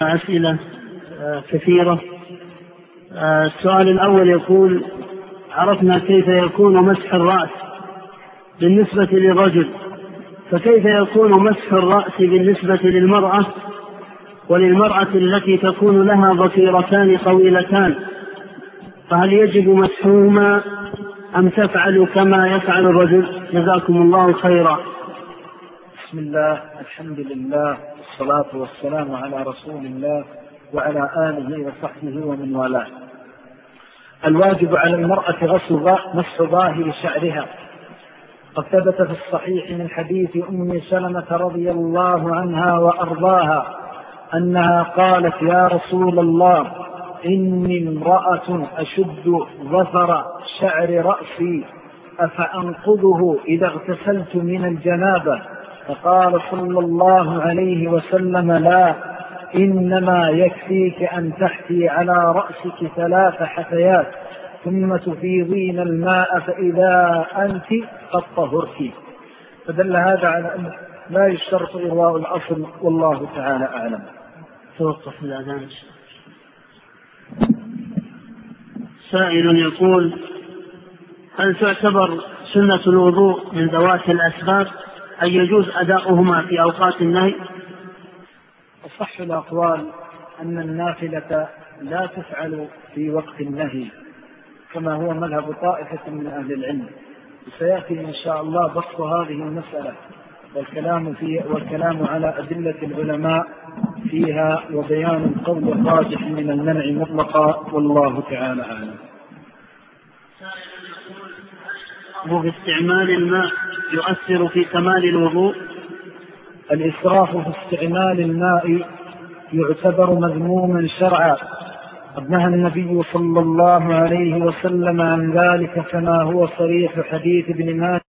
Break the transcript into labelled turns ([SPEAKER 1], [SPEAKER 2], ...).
[SPEAKER 1] أسئلة كثيرة. السؤال الأول يقول: عرفنا كيف يكون مسح الرأس بالنسبة للرجل، فكيف يكون مسح الرأس بالنسبة للمرأة وللمرأة التي تكون لها ضفيرتان طويلتان، فهل يجب مسحهما أم تفعل كما يفعل الرجل؟ جزاكم الله خيرا.
[SPEAKER 2] بسم الله، الحمد لله، والصلاة والسلام على رسول الله وعلى آله وصحبه ومن والاه. الواجب على المرأة مسح ظاهر شعرها، قد ثبت في الصحيح من حديث أم سلمة رضي الله عنها وأرضاها أنها قالت: يا رسول الله، إني امرأة أشد ظفر شعر رأسي أفأنقضه إذا اغتسلت من الجنابة؟ فقال صلى الله عليه وسلم: لا، إنما يكفيك أن تحتي على رأسك 3 حثيات ثم تفيضين الماء فإذا أنت قد طهرت. فدل هذا على أن لا يشترط إرواء الأصل، والله تعالى أعلم.
[SPEAKER 1] توقف الأذان. سائل يقول: هل تعتبر سنة الوضوء من ذوات الأسباب أن يجوز أداؤهما في أوقات النهي؟
[SPEAKER 2] الصح الأقوال أن النافلة لا تفعل في وقت النهي، كما هو مذهب طائفة من أهل العلم، وسيأتي إن شاء الله بسط هذه المسألة والكلام على أدلة العلماء فيها وبيان القول الراجح من المنع مطلقا، والله تعالى أعلم.
[SPEAKER 1] باستعمال الماء يؤثر في كمال الوضوء؟
[SPEAKER 2] الإسراف في استعمال الماء يعتبر مذموما شرعا، قد نهى النبي صلى الله عليه وسلم عن ذلك كما هو صريح حديث ابن ماجه